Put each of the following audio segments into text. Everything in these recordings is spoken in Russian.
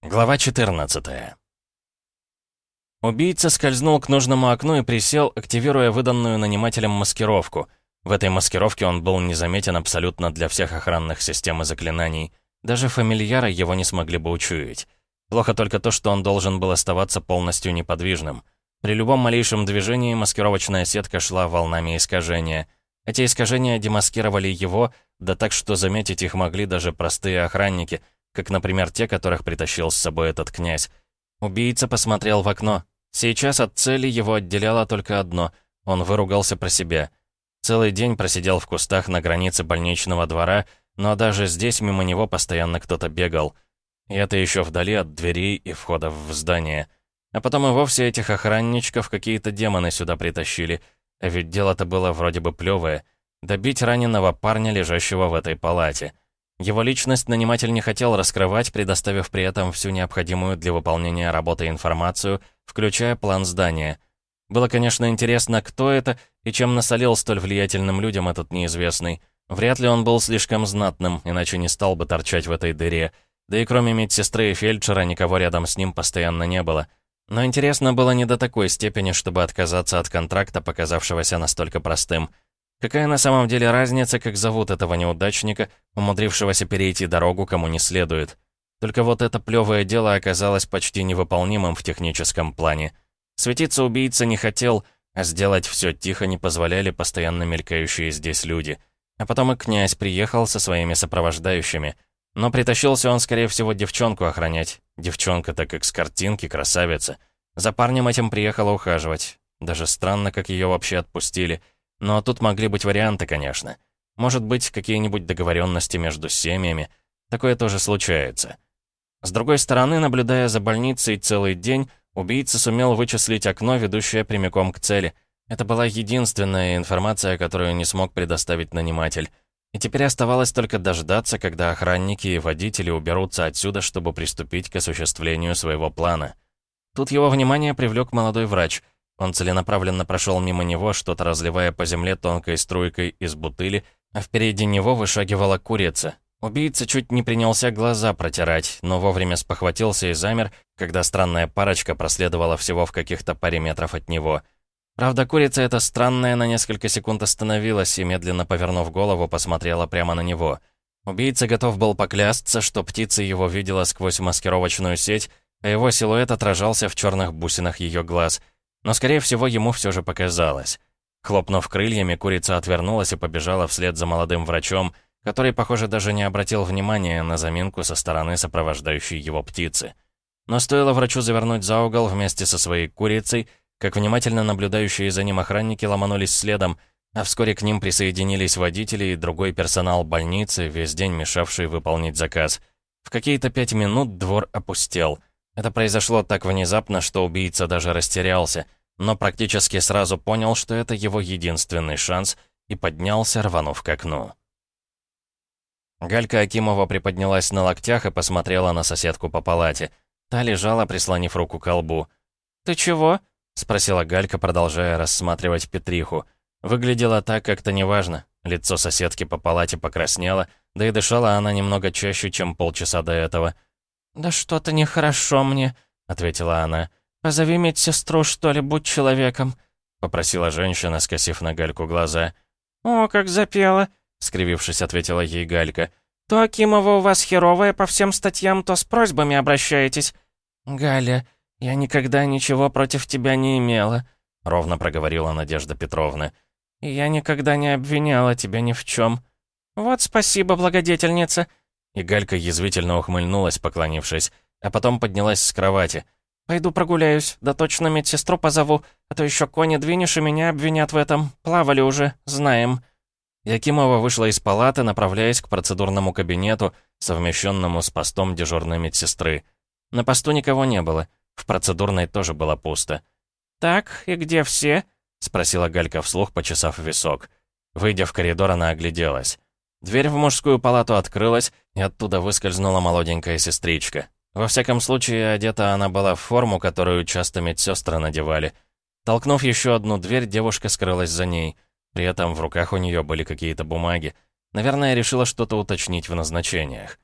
Глава 14. Убийца скользнул к нужному окну и присел, активируя выданную нанимателем маскировку. В этой маскировке он был незаметен абсолютно для всех охранных систем и заклинаний. Даже фамильяры его не смогли бы учуять. Плохо только то, что он должен был оставаться полностью неподвижным. При любом малейшем движении маскировочная сетка шла волнами искажения. Эти искажения демаскировали его, да так, что заметить их могли даже простые охранники, как, например, те, которых притащил с собой этот князь. Убийца посмотрел в окно. Сейчас от цели его отделяло только одно — он выругался про себя. Целый день просидел в кустах на границе больничного двора, но даже здесь мимо него постоянно кто-то бегал. И это еще вдали от дверей и входов в здание. А потом и вовсе этих охранничков какие-то демоны сюда притащили. А ведь дело-то было вроде бы плевое — добить раненого парня, лежащего в этой палате. Его личность наниматель не хотел раскрывать, предоставив при этом всю необходимую для выполнения работы информацию, включая план здания. Было, конечно, интересно, кто это и чем насолил столь влиятельным людям этот неизвестный. Вряд ли он был слишком знатным, иначе не стал бы торчать в этой дыре. Да и кроме медсестры и фельдшера никого рядом с ним постоянно не было. Но интересно было не до такой степени, чтобы отказаться от контракта, показавшегося настолько простым. Какая на самом деле разница, как зовут этого неудачника, умудрившегося перейти дорогу кому не следует? Только вот это плевое дело оказалось почти невыполнимым в техническом плане. Светиться убийца не хотел, а сделать все тихо не позволяли постоянно мелькающие здесь люди. А потом и князь приехал со своими сопровождающими. Но притащился он, скорее всего, девчонку охранять. Девчонка-то как с картинки, красавица. За парнем этим приехала ухаживать. Даже странно, как ее вообще отпустили. Но тут могли быть варианты, конечно. Может быть, какие-нибудь договоренности между семьями. Такое тоже случается. С другой стороны, наблюдая за больницей целый день, убийца сумел вычислить окно, ведущее прямиком к цели. Это была единственная информация, которую не смог предоставить наниматель. И теперь оставалось только дождаться, когда охранники и водители уберутся отсюда, чтобы приступить к осуществлению своего плана. Тут его внимание привлек молодой врач — он целенаправленно прошел мимо него, что-то разливая по земле тонкой струйкой из бутыли, а впереди него вышагивала курица. Убийца чуть не принялся глаза протирать, но вовремя спохватился и замер, когда странная парочка проследовала всего в каких-то паре метров от него. Правда, курица эта странная на несколько секунд остановилась и, медленно повернув голову, посмотрела прямо на него. Убийца готов был поклясться, что птица его видела сквозь маскировочную сеть, а его силуэт отражался в черных бусинах ее глаз — но, скорее всего, ему все же показалось. Хлопнув крыльями, курица отвернулась и побежала вслед за молодым врачом, который, похоже, даже не обратил внимания на заминку со стороны сопровождающей его птицы. Но стоило врачу завернуть за угол вместе со своей курицей, как внимательно наблюдающие за ним охранники ломанулись следом, а вскоре к ним присоединились водители и другой персонал больницы, весь день мешавший выполнить заказ. В какие-то 5 минут двор опустел. Это произошло так внезапно, что убийца даже растерялся, но практически сразу понял, что это его единственный шанс, и поднялся, рванув к окну. Галька Акимова приподнялась на локтях и посмотрела на соседку по палате. Та лежала, прислонив руку к колбу. «Ты чего?» — спросила Галька, продолжая рассматривать Петриху. Выглядела так как-то неважно. Лицо соседки по палате покраснело, да и дышала она немного чаще, чем полчаса до этого. «Да что-то нехорошо мне», — ответила она. «Позови медсестру, что ли, будь человеком», — попросила женщина, скосив на Гальку глаза. «О, как запела», — скривившись, ответила ей Галька. «То Акимова у вас херовая по всем статьям, то с просьбами обращаетесь». «Галя, я никогда ничего против тебя не имела», — ровно проговорила Надежда Петровна. «И я никогда не обвиняла тебя ни в чем». «Вот спасибо, благодетельница». И Галька язвительно ухмыльнулась, поклонившись, а потом поднялась с кровати. «Пойду прогуляюсь, да точно медсестру позову, а то еще кони двинешь и меня обвинят в этом. Плавали уже, знаем». Якимова вышла из палаты, направляясь к процедурному кабинету, совмещенному с постом дежурной медсестры. На посту никого не было, в процедурной тоже было пусто. «Так, и где все?» — спросила Галька вслух, почесав висок. Выйдя в коридор, она огляделась. Дверь в мужскую палату открылась, и оттуда выскользнула молоденькая сестричка. Во всяком случае, одета она была в форму, которую часто медсестры надевали. Толкнув еще одну дверь, девушка скрылась за ней. При этом в руках у нее были какие-то бумаги. Наверное, решила что-то уточнить в назначениях.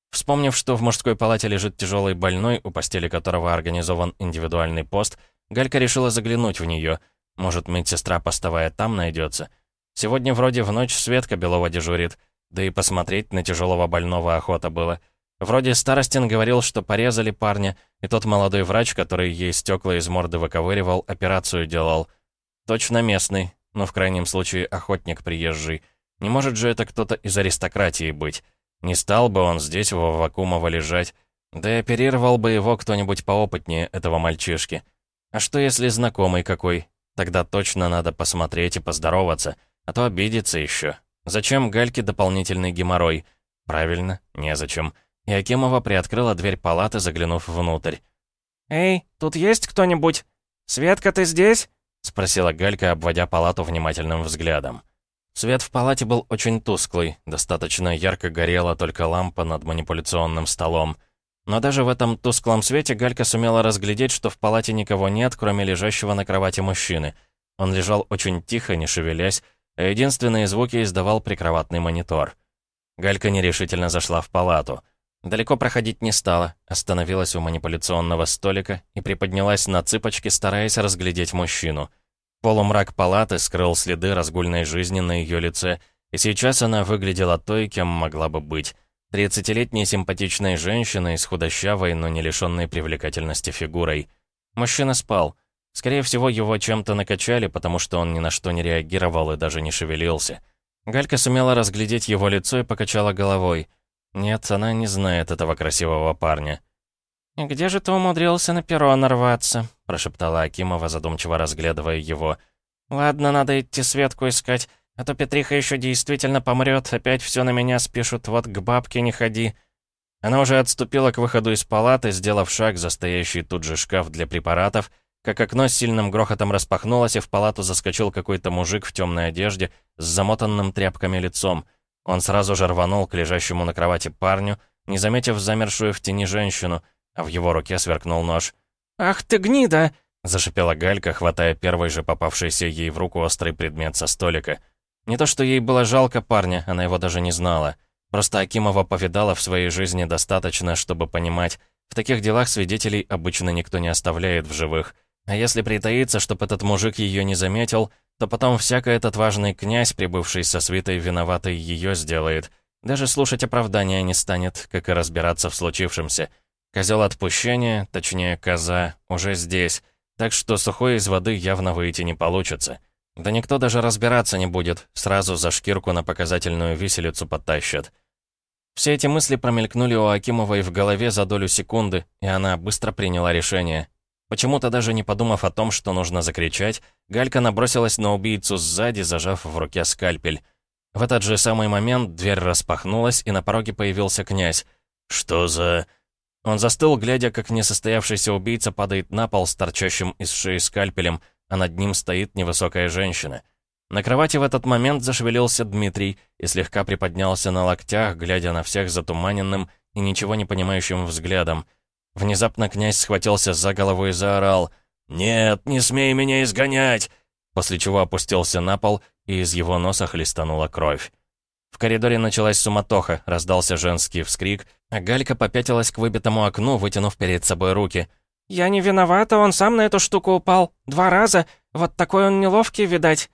Вспомнив, что в мужской палате лежит тяжелый больной, у постели которого организован индивидуальный пост, Галька решила заглянуть в нее. Может, медсестра постовая там найдется. Сегодня вроде в ночь Светка Белова дежурит, да и посмотреть на тяжелого больного охота было. Вроде Старостин говорил, что порезали парня, и тот молодой врач, который ей стекла из морды выковыривал, операцию делал. Точно местный, но в крайнем случае охотник приезжий. Не может же это кто-то из аристократии быть. Не стал бы он здесь, во Аввакумово, лежать. Да и оперировал бы его кто-нибудь поопытнее этого мальчишки. А что если знакомый какой? Тогда точно надо посмотреть и поздороваться, а то обидится еще. Зачем Гальке дополнительный геморрой? Правильно, незачем. И Акимова приоткрыла дверь палаты, заглянув внутрь. «Эй, тут есть кто-нибудь? Светка, ты здесь?» — спросила Галька, обводя палату внимательным взглядом. Свет в палате был очень тусклый, достаточно ярко горела только лампа над манипуляционным столом. Но даже в этом тусклом свете Галька сумела разглядеть, что в палате никого нет, кроме лежащего на кровати мужчины. Он лежал очень тихо, не шевелясь, а единственные звуки издавал прикроватный монитор. Галька нерешительно зашла в палату. Далеко проходить не стала, остановилась у манипуляционного столика и приподнялась на цыпочки, стараясь разглядеть мужчину. Полумрак палаты скрыл следы разгульной жизни на ее лице, и сейчас она выглядела той, кем могла бы быть. 30-летней симпатичной женщиной с худощавой, но не лишенной привлекательности фигурой. Мужчина спал. Скорее всего, его чем-то накачали, потому что он ни на что не реагировал и даже не шевелился. Галька сумела разглядеть его лицо и покачала головой. Нет, она не знает этого красивого парня. «И где же ты умудрился на перо нарваться?» — прошептала Акимова, задумчиво разглядывая его. «Ладно, надо идти Светку искать, а то Петриха еще действительно помрет, опять все на меня спишут, вот к бабке не ходи». Она уже отступила к выходу из палаты, сделав шаг за стоящий тут же шкаф для препаратов, как окно с сильным грохотом распахнулось, и в палату заскочил какой-то мужик в темной одежде с замотанным тряпками лицом. Он сразу же рванул к лежащему на кровати парню, не заметив замершую в тени женщину, а в его руке сверкнул нож. «Ах ты гнида!» — зашипела Галька, хватая первый же попавшийся ей в руку острый предмет со столика. Не то что ей было жалко парня, она его даже не знала. Просто Акимова повидала в своей жизни достаточно, чтобы понимать, в таких делах свидетелей обычно никто не оставляет в живых. А если притаиться, чтоб этот мужик ее не заметил, то потом всякий этот важный князь, прибывший со свитой виноватой, ее сделает. Даже слушать оправдания не станет, как и разбираться в случившемся. Козел отпущения, точнее коза, уже здесь, так что сухой из воды явно выйти не получится. Да никто даже разбираться не будет, сразу за шкирку на показательную виселицу подтащат. Все эти мысли промелькнули у Акимовой в голове за долю секунды, и она быстро приняла решение. Почему-то даже не подумав о том, что нужно закричать, Галька набросилась на убийцу сзади, зажав в руке скальпель. В этот же самый момент дверь распахнулась, и на пороге появился князь. «Что за...» Он застыл, глядя, как несостоявшийся убийца падает на пол с торчащим из шеи скальпелем, а над ним стоит невысокая женщина. На кровати в этот момент зашевелился Дмитрий и слегка приподнялся на локтях, глядя на всех затуманенным и ничего не понимающим взглядом. Внезапно князь схватился за голову и заорал: «Нет, не смей меня изгонять!» После чего опустился на пол, и из его носа хлестанула кровь. В коридоре началась суматоха, раздался женский вскрик, а Галька попятилась к выбитому окну, вытянув перед собой руки. «Я не виновата, он сам на эту штуку упал. 2 раза. Вот такой он неловкий, видать».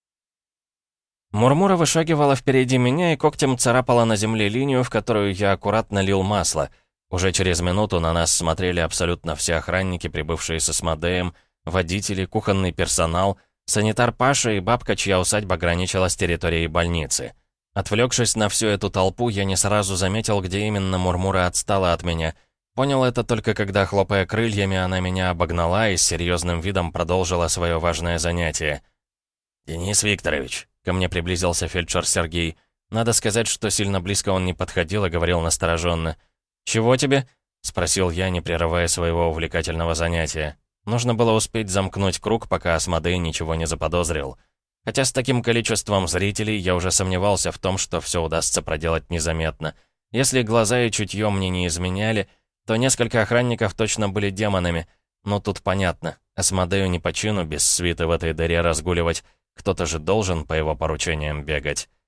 Мурмура вышагивала впереди меня и когтем царапала на земле линию, в которую я аккуратно лил масло. Уже через минуту на нас смотрели абсолютно все охранники, прибывшие с Асмодеем, водители, кухонный персонал, санитар Паша и бабка, чья усадьба граничила с территорией больницы. Отвлекшись на всю эту толпу, я не сразу заметил, где именно Мурмура отстала от меня. Понял это только когда, хлопая крыльями, она меня обогнала и с серьезным видом продолжила свое важное занятие. «Денис Викторович», — ко мне приблизился фельдшер Сергей. Надо сказать, что сильно близко он не подходил и говорил настороженно. «Чего тебе?» — спросил я, не прерывая своего увлекательного занятия. Нужно было успеть замкнуть круг, пока Асмодей ничего не заподозрил. Хотя с таким количеством зрителей я уже сомневался в том, что все удастся проделать незаметно. Если глаза и чутье мне не изменяли, то несколько охранников точно были демонами. Но тут понятно, Асмодею не по чину без свиты в этой дыре разгуливать, кто-то же должен по его поручениям бегать.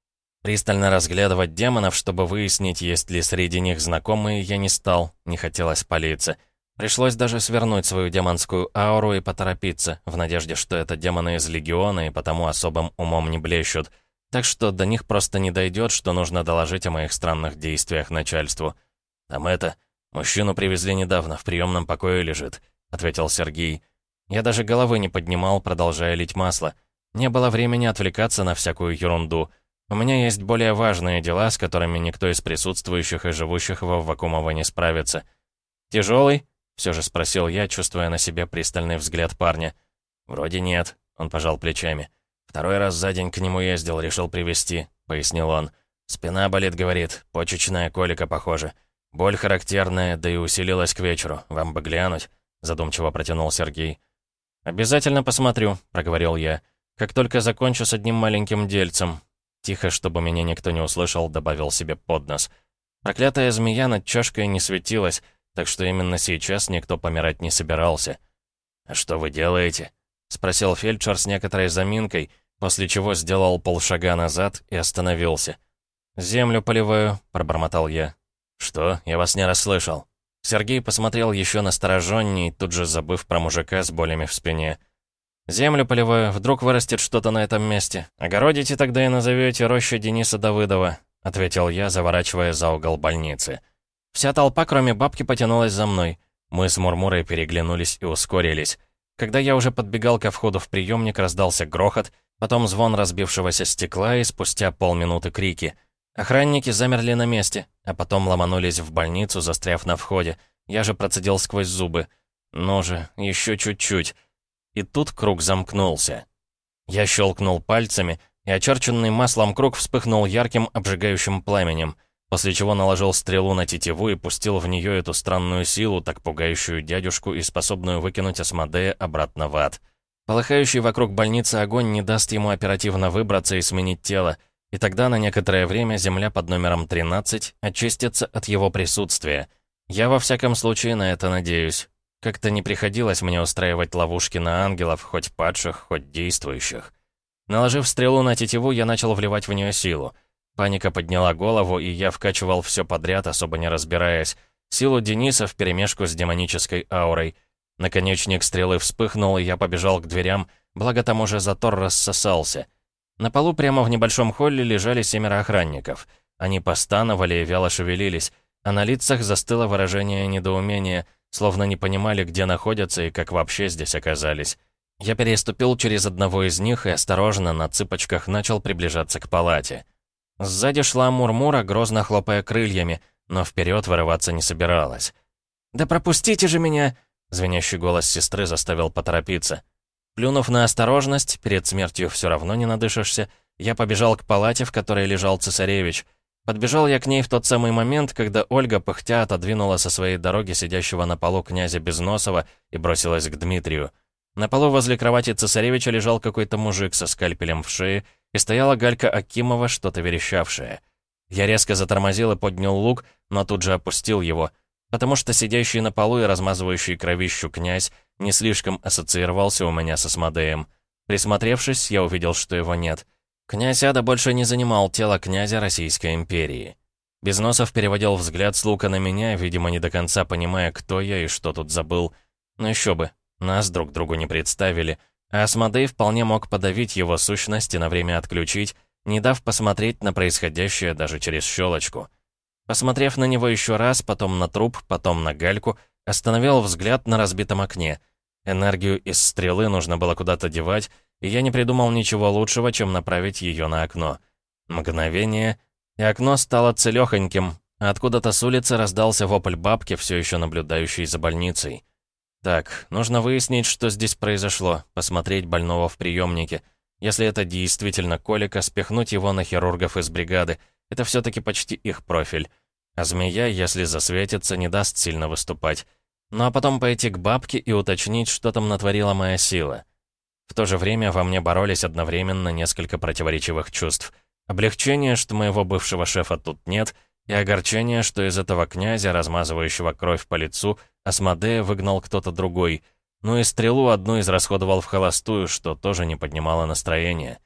Пристально разглядывать демонов, чтобы выяснить, есть ли среди них знакомые, я не стал, не хотелось палиться. Пришлось даже свернуть свою демонскую ауру и поторопиться, в надежде, что это демоны из Легиона и потому особым умом не блещут. Так что до них просто не дойдет, что нужно доложить о моих странных действиях начальству. «Там это... Мужчину привезли недавно, в приемном покое лежит», — ответил Сергей. Я даже головы не поднимал, продолжая лить масло. Не было времени отвлекаться на всякую ерунду. У меня есть более важные дела, с которыми никто из присутствующих и живущих во Вакумово не справится. «Тяжелый?» — все же спросил я, чувствуя на себе пристальный взгляд парня. «Вроде нет», — он пожал плечами. «Второй раз за день к нему ездил, решил привезти», — пояснил он. «Спина болит, говорит, почечная колика, похоже. Боль характерная, да и усилилась к вечеру. Вам бы глянуть», — задумчиво протянул Сергей. «Обязательно посмотрю», — проговорил я. «Как только закончу с одним маленьким дельцем». Тихо, чтобы меня никто не услышал, добавил себе под нос. Проклятая змея над чашкой не светилась, так что именно сейчас никто помирать не собирался. «А что вы делаете?» — спросил фельдшер с некоторой заминкой, после чего сделал полшага назад и остановился. «Землю поливаю», — пробормотал я. «Что? Я вас не расслышал». Сергей посмотрел еще настороженней, тут же забыв про мужика с болями в спине. «Землю поливаю, вдруг вырастет что-то на этом месте. Огородите тогда и назовете рощу Дениса Давыдова», — ответил я, заворачивая за угол больницы. Вся толпа, кроме бабки, потянулась за мной. Мы с Мурмурой переглянулись и ускорились. Когда я уже подбегал ко входу в приемник, раздался грохот, потом звон разбившегося стекла и спустя полминуты крики. Охранники замерли на месте, а потом ломанулись в больницу, застряв на входе. Я же процедил сквозь зубы. «Ну же, еще чуть-чуть». И тут круг замкнулся. Я щелкнул пальцами, и очерченный маслом круг вспыхнул ярким обжигающим пламенем, после чего наложил стрелу на тетиву и пустил в нее эту странную силу, так пугающую дядюшку и способную выкинуть Асмодея обратно в ад. Полыхающий вокруг больницы огонь не даст ему оперативно выбраться и сменить тело, и тогда на некоторое время земля под номером 13 очистится от его присутствия. Я во всяком случае на это надеюсь. Как-то не приходилось мне устраивать ловушки на ангелов, хоть падших, хоть действующих. Наложив стрелу на тетиву, я начал вливать в нее силу. Паника подняла голову, и я вкачивал все подряд, особо не разбираясь. Силу Дениса вперемешку с демонической аурой. Наконечник стрелы вспыхнул, и я побежал к дверям, благо там уже затор рассосался. На полу прямо в небольшом холле лежали 7 охранников. Они постановали и вяло шевелились, а на лицах застыло выражение недоумения, словно не понимали, где находятся и как вообще здесь оказались. Я переступил через одного из них и осторожно на цыпочках начал приближаться к палате. Сзади шла Мурмура, грозно хлопая крыльями, но вперед вырываться не собиралась. «Да пропустите же меня!» — звенящий голос сестры заставил поторопиться. Плюнув на осторожность, перед смертью все равно не надышишься, я побежал к палате, в которой лежал цесаревич. Подбежал я к ней в тот самый момент, когда Ольга, пыхтя, отодвинула со своей дороги сидящего на полу князя Безносова и бросилась к Дмитрию. На полу возле кровати цесаревича лежал какой-то мужик со скальпелем в шее, и стояла Галька Акимова, что-то верещавшая. Я резко затормозил и поднял лук, но тут же опустил его, потому что сидящий на полу и размазывающий кровищу князь не слишком ассоциировался у меня с Асмодеем. Присмотревшись, я увидел, что его нет. Князь Ада больше не занимал тело князя Российской империи. Безносов переводил взгляд с лука на меня, видимо, не до конца понимая, кто я и что тут забыл. Но еще бы, нас друг другу не представили, а Асмодей вполне мог подавить его сущность и на время отключить, не дав посмотреть на происходящее даже через щелочку. Посмотрев на него еще раз, потом на труп, потом на Гальку, остановил взгляд на разбитом окне. Энергию из стрелы нужно было куда-то девать, и я не придумал ничего лучшего, чем направить ее на окно. Мгновение, и окно стало целехоньким, а откуда-то с улицы раздался вопль бабки, все еще наблюдающей за больницей. Так, нужно выяснить, что здесь произошло, посмотреть больного в приемнике. Если это действительно колика, спихнуть его на хирургов из бригады. Это все-таки почти их профиль. А змея, если засветится, не даст сильно выступать. Ну а потом пойти к бабке и уточнить, что там натворила моя сила. В то же время во мне боролись одновременно несколько противоречивых чувств. Облегчение, что моего бывшего шефа тут нет, и огорчение, что из этого князя, размазывающего кровь по лицу, Асмодея выгнал кто-то другой. Ну и стрелу одну израсходовал в холостую, что тоже не поднимало настроение.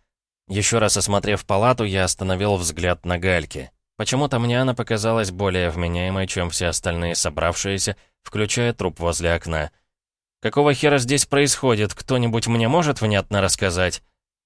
Еще раз осмотрев палату, я остановил взгляд на Гальке. Почему-то мне она показалась более вменяемой, чем все остальные собравшиеся, включая труп возле окна. «Какого хера здесь происходит? Кто-нибудь мне может внятно рассказать?»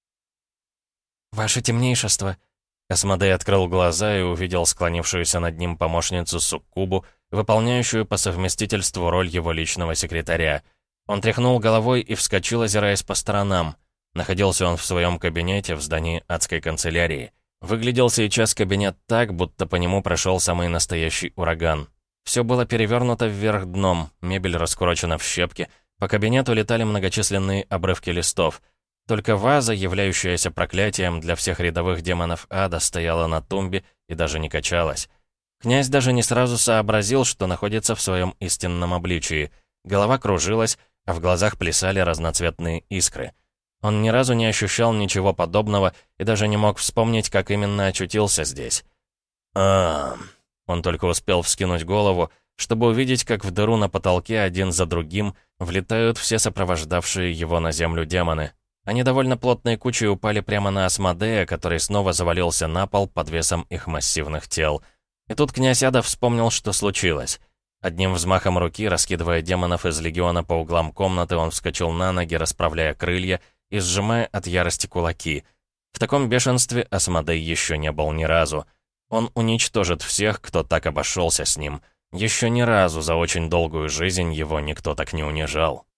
«Ваше темнейшество!» Асмодей открыл глаза и увидел склонившуюся над ним помощницу Суккубу, выполняющую по совместительству роль его личного секретаря. Он тряхнул головой и вскочил, озираясь по сторонам. Находился он в своем кабинете в здании адской канцелярии. Выглядел сейчас кабинет так, будто по нему прошел самый настоящий ураган. Все было перевернуто вверх дном, мебель раскурочена в щепки, по кабинету летали многочисленные обрывки листов. Только ваза, являющаяся проклятием для всех рядовых демонов ада, стояла на тумбе и даже не качалась. Князь даже не сразу сообразил, что находится в своем истинном обличии. Голова кружилась, а в глазах плясали разноцветные искры. Он ни разу не ощущал ничего подобного и даже не мог вспомнить, как именно очутился здесь. Он только успел вскинуть голову, чтобы увидеть, как в дыру на потолке один за другим влетают все сопровождавшие его на землю демоны. Они довольно плотной кучей упали прямо на Асмодея, который снова завалился на пол под весом их массивных тел. И тут князь Ада вспомнил, что случилось. Одним взмахом руки, раскидывая демонов из легиона по углам комнаты, он вскочил на ноги, расправляя крылья и сжимая от ярости кулаки. В таком бешенстве Асмодей еще не был ни разу. Он уничтожит всех, кто так обошелся с ним. Еще ни разу за очень долгую жизнь его никто так не унижал.